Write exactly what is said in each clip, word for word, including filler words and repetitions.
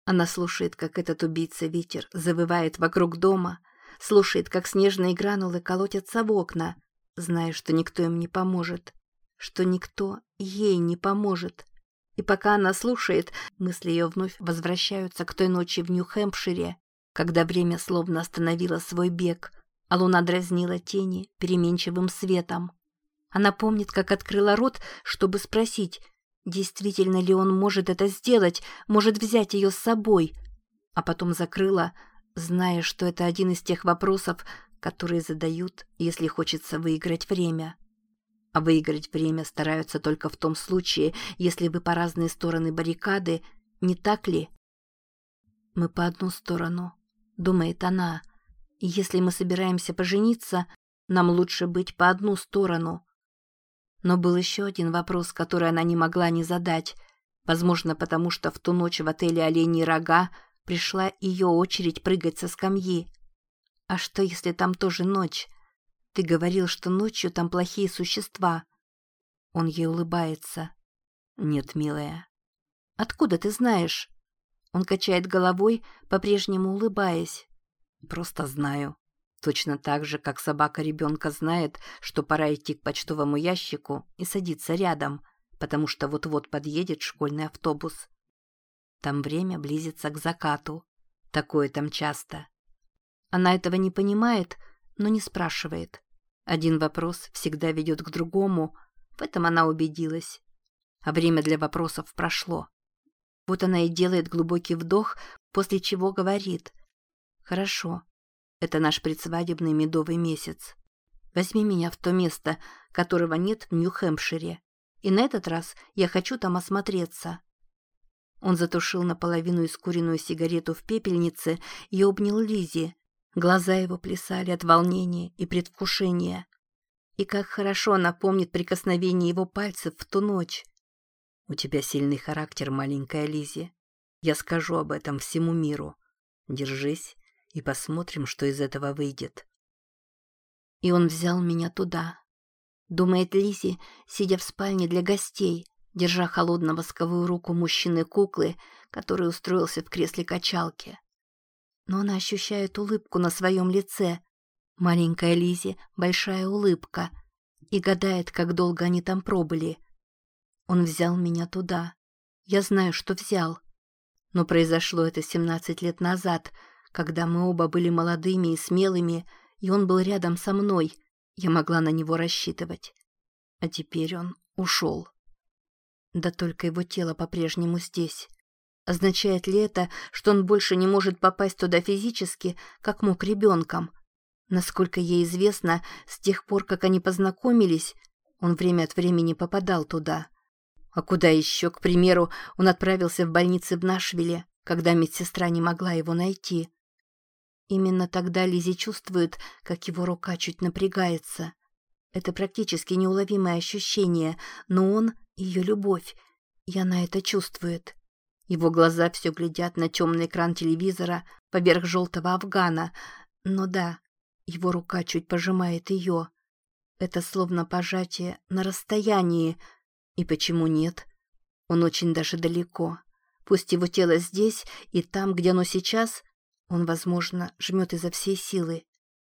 Она слушает, как этот убийца-ветер завывает вокруг дома, слушает, как снежные гранулы колотятся в окна, зная, что никто им не поможет, что никто ей не поможет. И пока она слушает, мысли ее вновь возвращаются к той ночи в Нью-Хэмпшире, когда время словно остановило свой бег, а луна дразнила тени переменчивым светом. Она помнит, как открыла рот, чтобы спросить, действительно ли он может это сделать, может взять ее с собой, а потом закрыла, зная, что это один из тех вопросов, которые задают, если хочется выиграть время. А выиграть время стараются только в том случае, если вы по разные стороны баррикады, не так ли? «Мы по одну сторону», — думает она, — «и если мы собираемся пожениться, нам лучше быть по одну сторону». Но был еще один вопрос, который она не могла не задать, возможно, потому что в ту ночь в отеле «Оленьи рога» пришла ее очередь прыгать со скамьи. «А что, если там тоже ночь? Ты говорил, что ночью там плохие существа». Он ей улыбается. «Нет, милая». «Откуда ты знаешь?» Он качает головой, по-прежнему улыбаясь. «Просто знаю. Точно так же, как собака ребенка знает, что пора идти к почтовому ящику и садиться рядом, потому что вот-вот подъедет школьный автобус. Там время близится к закату. Такое там часто». Она этого не понимает, но не спрашивает. Один вопрос всегда ведет к другому, в этом она убедилась. А время для вопросов прошло. Вот она и делает глубокий вдох, после чего говорит: «Хорошо, это наш предсвадебный медовый месяц. Возьми меня в то место, которого нет в Нью-Хэмпшире, и на этот раз я хочу там осмотреться». Он затушил наполовину искуренную сигарету в пепельнице и обнял Лиззи. Глаза его плясали от волнения и предвкушения. И как хорошо она помнит прикосновение его пальцев в ту ночь. «У тебя сильный характер, маленькая Лиззи. Я скажу об этом всему миру. Держись и посмотрим, что из этого выйдет». И он взял меня туда, думает Лиззи, сидя в спальне для гостей, держа холодно восковую руку мужчины-куклы, который устроился в кресле качалки. Но она ощущает улыбку на своем лице. Маленькая Лиззи — большая улыбка. И гадает, как долго они там пробыли. Он взял меня туда. Я знаю, что взял. Но произошло это семнадцать лет назад, когда мы оба были молодыми и смелыми, и он был рядом со мной. Я могла на него рассчитывать. А теперь он ушел. Да только его тело по-прежнему здесь. Означает ли это, что он больше не может попасть туда физически, как мог ребенком? Насколько ей известно, с тех пор, как они познакомились, он время от времени попадал туда. А куда еще, к примеру, он отправился в больницу в Нашвилле, когда медсестра не могла его найти. Именно тогда Лиззи чувствует, как его рука чуть напрягается. Это практически неуловимое ощущение, но он — ее любовь, и она это чувствует. Его глаза все глядят на темный экран телевизора поверх желтого афгана. Но да, его рука чуть пожимает ее. Это словно пожатие на расстоянии. И почему нет? Он очень даже далеко. Пусть его тело здесь, и там, где оно сейчас, он, возможно, жмет изо всей силы.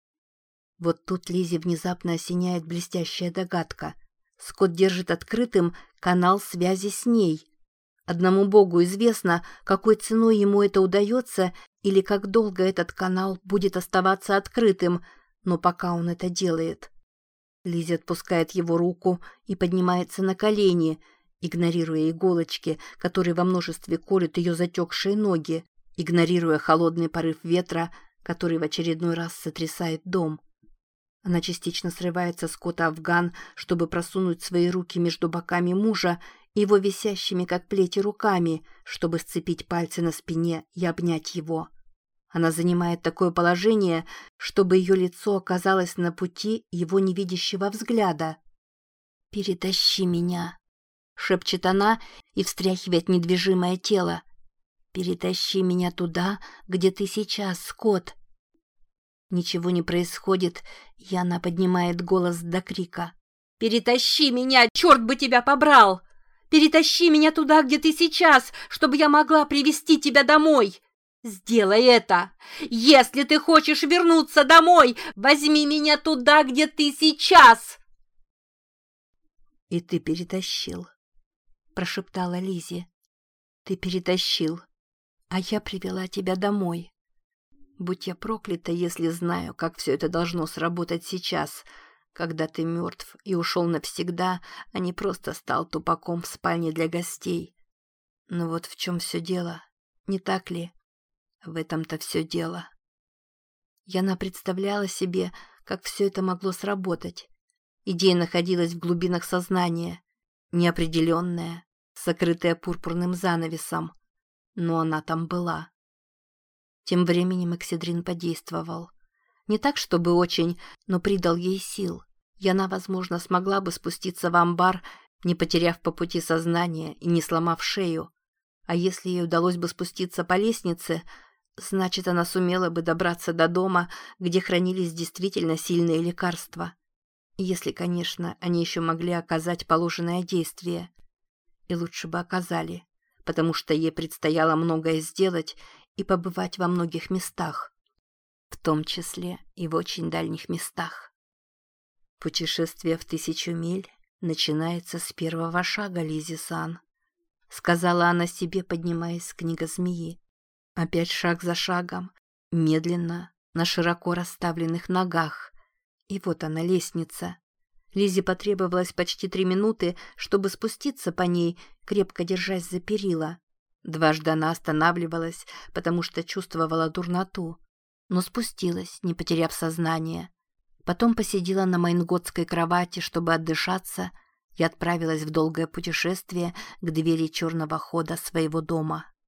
Вот тут Лиззи внезапно осеняет блестящая догадка. Скотт держит открытым канал связи с ней. Одному Богу известно, какой ценой ему это удается или как долго этот канал будет оставаться открытым, но пока он это делает. Лиззи отпускает его руку и поднимается на колени, игнорируя иголочки, которые во множестве колют ее затекшие ноги, игнорируя холодный порыв ветра, который в очередной раз сотрясает дом. Она частично срывается с кота афган, чтобы просунуть свои руки между боками мужа и его висящими, как плети, руками, чтобы сцепить пальцы на спине и обнять его. Она занимает такое положение, чтобы ее лицо оказалось на пути его невидящего взгляда. «Перетащи меня», — шепчет она и встряхивает недвижимое тело. «Перетащи меня туда, где ты сейчас, Скотт». Ничего не происходит, и она поднимает голос до крика. «Перетащи меня, черт бы тебя побрал! Перетащи меня туда, где ты сейчас, чтобы я могла привезти тебя домой. Сделай это. Если ты хочешь вернуться домой, возьми меня туда, где ты сейчас. И ты перетащил, прошептала Лиззи. Ты перетащил, а я привела тебя домой. Будь я проклята, если знаю, как все это должно сработать сейчас, когда ты мертв и ушел навсегда, а не просто стал тупаком в спальне для гостей. Но вот в чем все дело, не так ли? В этом-то все дело. Яна представляла себе, как все это могло сработать. Идея находилась в глубинах сознания, неопределенная, сокрытая пурпурным занавесом, но она там была. Тем временем Экседрин подействовал. Не так, чтобы очень, но придал ей сил. Яна, возможно, смогла бы спуститься в амбар, не потеряв по пути сознание и не сломав шею. А если ей удалось бы спуститься по лестнице, значит, она сумела бы добраться до дома, где хранились действительно сильные лекарства. Если, конечно, они еще могли оказать положенное действие. И лучше бы оказали, потому что ей предстояло многое сделать и побывать во многих местах, в том числе и в очень дальних местах. «Путешествие в тысячу миль начинается с первого шага, Лиззи-сан», сказала она себе, поднимаясь с книга змеи. Опять шаг за шагом, медленно, на широко расставленных ногах. И вот она, лестница. Лиззи потребовалось почти три минуты, чтобы спуститься по ней, крепко держась за перила. Дважды она останавливалась, потому что чувствовала дурноту, но спустилась, не потеряв сознание. Потом посидела на майнготской кровати, чтобы отдышаться, и отправилась в долгое путешествие к двери черного хода своего дома.